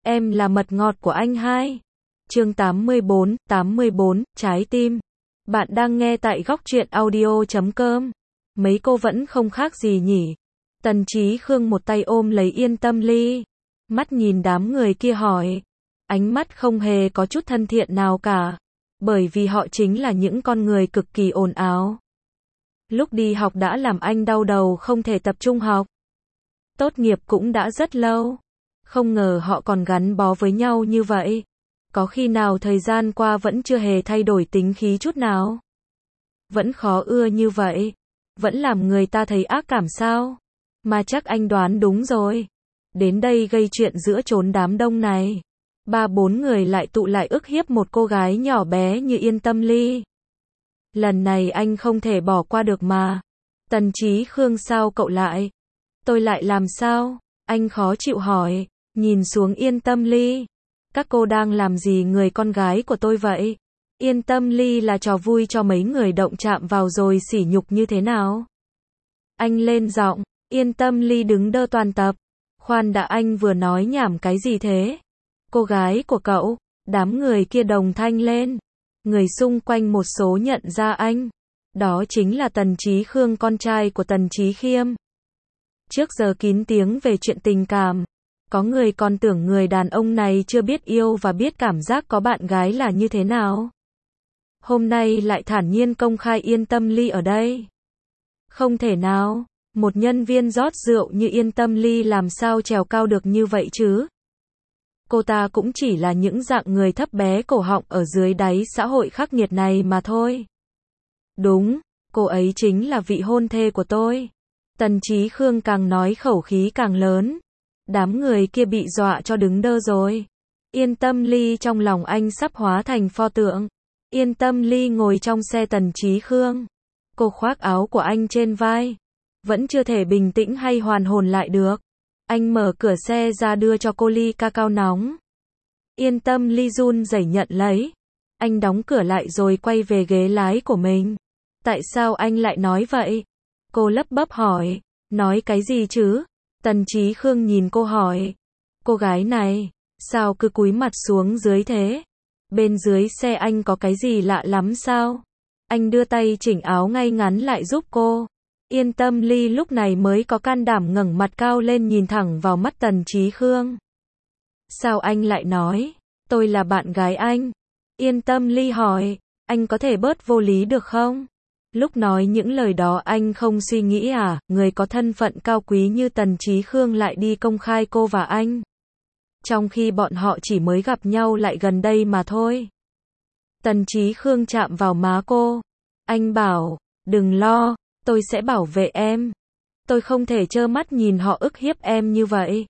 Em là mật ngọt của anh hai. Chương 84, trái tim. Bạn đang nghe tại góc truyện audio.com. Mấy cô vẫn không khác gì nhỉ? Tần Chí Khương một tay ôm lấy Yên Tâm Ly, mắt nhìn đám người kia hỏi, ánh mắt không hề có chút thân thiện nào cả, bởi vì họ chính là những con người cực kỳ ồn ào. Lúc đi học đã làm anh đau đầu không thể tập trung học. Tốt nghiệp cũng đã rất lâu. Không ngờ họ còn gắn bó với nhau như vậy. Có khi nào thời gian qua vẫn chưa hề thay đổi tính khí chút nào? Vẫn khó ưa như vậy. Vẫn làm người ta thấy ác cảm sao? Mà chắc anh đoán đúng rồi. Đến đây gây chuyện giữa chốn đám đông này. 3-4 người lại tụ lại ức hiếp một cô gái nhỏ bé như Yên Tâm Ly. Lần này anh không thể bỏ qua được mà. Tần Chí Khương, sao cậu lại? Tôi lại làm sao? Anh khó chịu hỏi, nhìn xuống Yên Tâm Ly. Các cô đang làm gì người con gái của tôi vậy? Yên Tâm Ly là trò vui cho mấy người động chạm vào rồi sỉ nhục như thế nào? Anh lên giọng, Yên Tâm Ly đứng đơ toàn tập. Khoan đã, anh vừa nói nhảm cái gì thế? Cô gái của cậu, đám người kia đồng thanh lên. Người xung quanh một số nhận ra anh. Đó chính là Tần Chí Khương, con trai của Tần Chí Khiêm. Trước giờ kín tiếng về chuyện tình cảm. Có người còn tưởng người đàn ông này chưa biết yêu và biết cảm giác có bạn gái là như thế nào. Hôm nay lại thản nhiên công khai Yên Tâm Ly ở đây. Không thể nào, một nhân viên rót rượu như Yên Tâm Ly làm sao trèo cao được như vậy chứ? Cô ta cũng chỉ là những dạng người thấp bé cổ họng ở dưới đáy xã hội khắc nghiệt này mà thôi. Đúng, cô ấy chính là vị hôn thê của tôi. Tần Chí Khương càng nói khẩu khí càng lớn. Đám người kia bị dọa cho đứng đơ rồi. Yên Tâm Ly trong lòng anh sắp hóa thành pho tượng. Yên Tâm Ly ngồi trong xe Tần Chí Khương. Cô khoác áo của anh trên vai. Vẫn chưa thể bình tĩnh hay hoàn hồn lại được. Anh mở cửa xe ra đưa cho cô ly cacao nóng. Yên Tâm Ly run rẩy nhận lấy. Anh đóng cửa lại rồi quay về ghế lái của mình. Tại sao anh lại nói vậy? Cô lắp bắp hỏi. Nói cái gì chứ? Tần Chí Khương nhìn cô hỏi. Cô gái này, sao cứ cúi mặt xuống dưới thế? Bên dưới xe anh có cái gì lạ lắm sao? Anh đưa tay chỉnh áo ngay ngắn lại giúp cô. Yên Tâm Ly lúc này mới có can đảm ngẩng mặt cao lên nhìn thẳng vào mắt Tần Chí Khương. Sao anh lại nói, tôi là bạn gái anh? Yên Tâm Ly hỏi, anh có thể bớt vô lý được không? Lúc nói những lời đó anh không suy nghĩ à, người có thân phận cao quý như Tần Chí Khương lại đi công khai cô và anh. Trong khi bọn họ chỉ mới gặp nhau lại gần đây mà thôi. Tần Chí Khương chạm vào má cô. Anh bảo, đừng lo, tôi sẽ bảo vệ em. Tôi không thể trơ mắt nhìn họ ức hiếp em như vậy.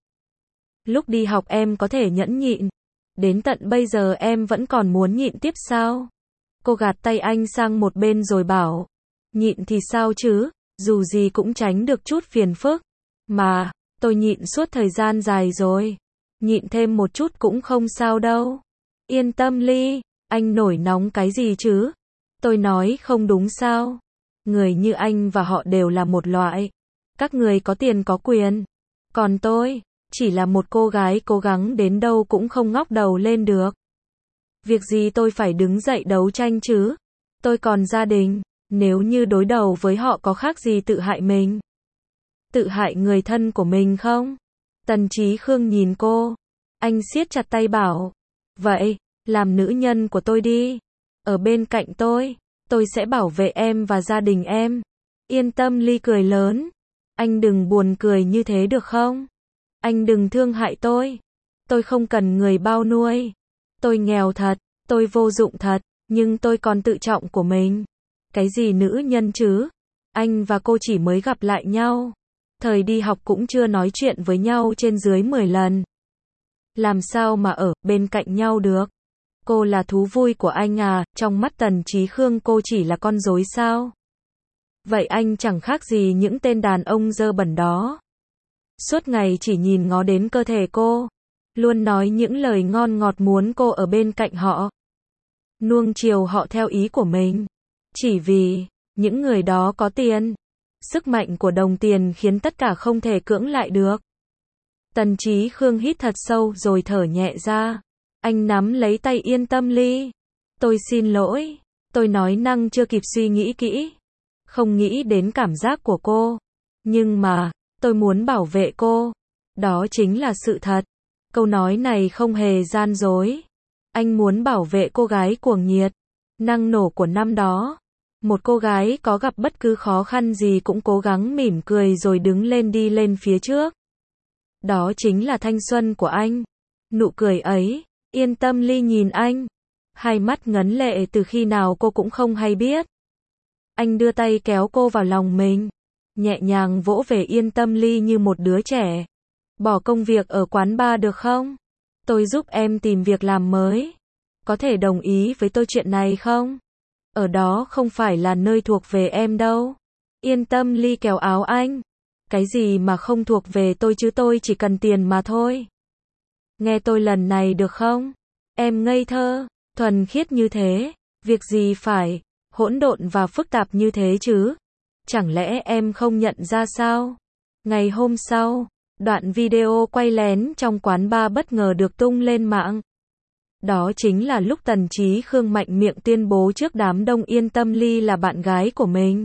Lúc đi học em có thể nhẫn nhịn. Đến tận bây giờ em vẫn còn muốn nhịn tiếp sao? Cô gạt tay anh sang một bên rồi bảo, nhịn thì sao chứ, dù gì cũng tránh được chút phiền phức. Mà, tôi nhịn suốt thời gian dài rồi. Nhịn thêm một chút cũng không sao đâu. Yên Tâm Ly, anh nổi nóng cái gì chứ? Tôi nói không đúng sao? Người như anh và họ đều là một loại. Các người có tiền có quyền. Còn tôi, chỉ là một cô gái cố gắng đến đâu cũng không ngóc đầu lên được. Việc gì tôi phải đứng dậy đấu tranh chứ? Tôi còn gia đình, nếu như đối đầu với họ có khác gì tự hại mình? Tự hại người thân của mình không? Tần Chí Khương nhìn cô. Anh siết chặt tay bảo, vậy, làm nữ nhân của tôi đi. Ở bên cạnh tôi sẽ bảo vệ em và gia đình em. Yên Tâm Ly cười lớn. Anh đừng buồn cười như thế được không? Anh đừng thương hại tôi. Tôi không cần người bao nuôi. Tôi nghèo thật, tôi vô dụng thật, nhưng tôi còn tự trọng của mình. Cái gì nữ nhân chứ? Anh và cô chỉ mới gặp lại nhau. Thời đi học cũng chưa nói chuyện với nhau trên dưới 10 lần. Làm sao mà ở bên cạnh nhau được? Cô là thú vui của anh à, trong mắt Tần Chí Khương cô chỉ là con rối sao? Vậy anh chẳng khác gì những tên đàn ông dơ bẩn đó. Suốt ngày chỉ nhìn ngó đến cơ thể cô. Luôn nói những lời ngon ngọt muốn cô ở bên cạnh họ. Nuông chiều họ theo ý của mình. Chỉ vì, những người đó có tiền. Sức mạnh của đồng tiền khiến tất cả không thể cưỡng lại được. Tần Chí Khương hít thật sâu rồi thở nhẹ ra. Anh nắm lấy tay Yên Tâm Ly. Tôi xin lỗi. Tôi nói năng chưa kịp suy nghĩ kỹ. Không nghĩ đến cảm giác của cô. Nhưng mà, tôi muốn bảo vệ cô. Đó chính là sự thật. Câu nói này không hề gian dối. Anh muốn bảo vệ cô gái cuồng nhiệt, năng nổ của năm đó. Một cô gái có gặp bất cứ khó khăn gì cũng cố gắng mỉm cười rồi đứng lên đi lên phía trước. Đó chính là thanh xuân của anh. Nụ cười ấy, Yên Tâm Ly nhìn anh. Hai mắt ngấn lệ từ khi nào cô cũng không hay biết. Anh đưa tay kéo cô vào lòng mình. Nhẹ nhàng vỗ về Yên Tâm Ly như một đứa trẻ. Bỏ công việc ở quán bar được không? Tôi giúp em tìm việc làm mới. Có thể đồng ý với tôi chuyện này không? Ở đó không phải là nơi thuộc về em đâu. Yên Tâm Ly kéo áo anh. Cái gì mà không thuộc về tôi chứ, tôi chỉ cần tiền mà thôi. Nghe tôi lần này được không? Em ngây thơ, thuần khiết như thế. Việc gì phải hỗn độn và phức tạp như thế chứ? Chẳng lẽ em không nhận ra sao? Ngày hôm sau, đoạn video quay lén trong quán bar bất ngờ được tung lên mạng. Đó chính là lúc Tần Chí Khương mạnh miệng tuyên bố trước đám đông Yên Tâm Ly là bạn gái của mình.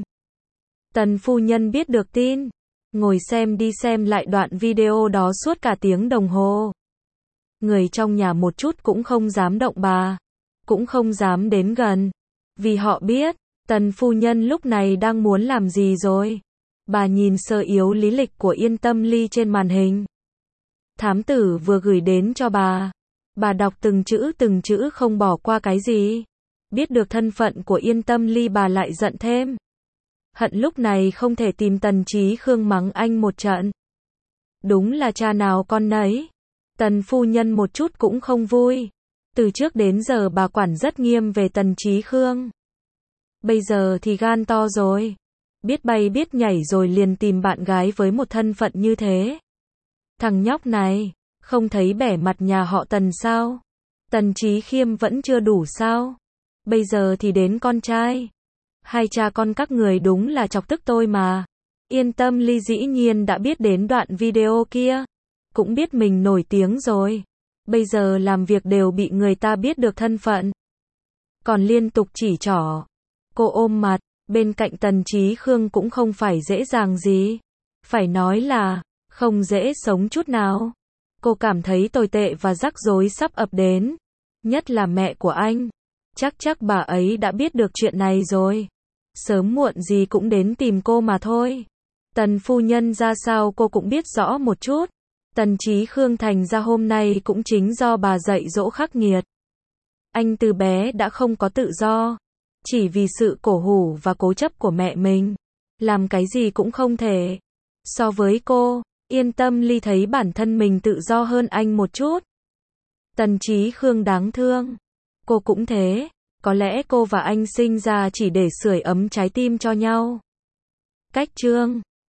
Tần phu nhân biết được tin, ngồi xem đi xem lại đoạn video đó suốt cả tiếng đồng hồ. Người trong nhà một chút cũng không dám động bà, cũng không dám đến gần, vì họ biết, Tần phu nhân lúc này đang muốn làm gì rồi. Bà nhìn sơ yếu lý lịch của Yên Tâm Ly trên màn hình. Thám tử vừa gửi đến cho bà. Bà đọc từng chữ không bỏ qua cái gì. Biết được thân phận của Yên Tâm Ly bà lại giận thêm. Hận lúc này không thể tìm Tần Chí Khương mắng anh một trận. Đúng là cha nào con nấy. Tần phu nhân một chút cũng không vui. Từ trước đến giờ bà quản rất nghiêm về Tần Chí Khương. Bây giờ thì gan to rồi. Biết bay biết nhảy rồi liền tìm bạn gái với một thân phận như thế. Thằng nhóc này, không thấy bẻ mặt nhà họ Tần sao? Tần Chí Khiêm vẫn chưa đủ sao? Bây giờ thì đến con trai. Hai cha con các người đúng là chọc tức tôi mà. Yên Tâm Ly dĩ nhiên đã biết đến đoạn video kia. Cũng biết mình nổi tiếng rồi. Bây giờ làm việc đều bị người ta biết được thân phận. Còn liên tục chỉ trỏ. Cô ôm mặt, bên cạnh Tần Chí Khương cũng không phải dễ dàng gì. Phải nói là, không dễ sống chút nào. Cô cảm thấy tồi tệ và rắc rối sắp ập đến. Nhất là mẹ của anh. Chắc bà ấy đã biết được chuyện này rồi. Sớm muộn gì cũng đến tìm cô mà thôi. Tần phu nhân ra sao cô cũng biết rõ một chút. Tần Chí Khương thành ra hôm nay cũng chính do bà dạy dỗ khắc nghiệt. Anh từ bé đã không có tự do. Chỉ vì sự cổ hủ và cố chấp của mẹ mình. Làm cái gì cũng không thể. So với cô, Yên Tâm Ly thấy bản thân mình tự do hơn anh một chút. Tần Chí Khương đáng thương. Cô cũng thế. Có lẽ cô và anh sinh ra chỉ để sưởi ấm trái tim cho nhau. Cách chương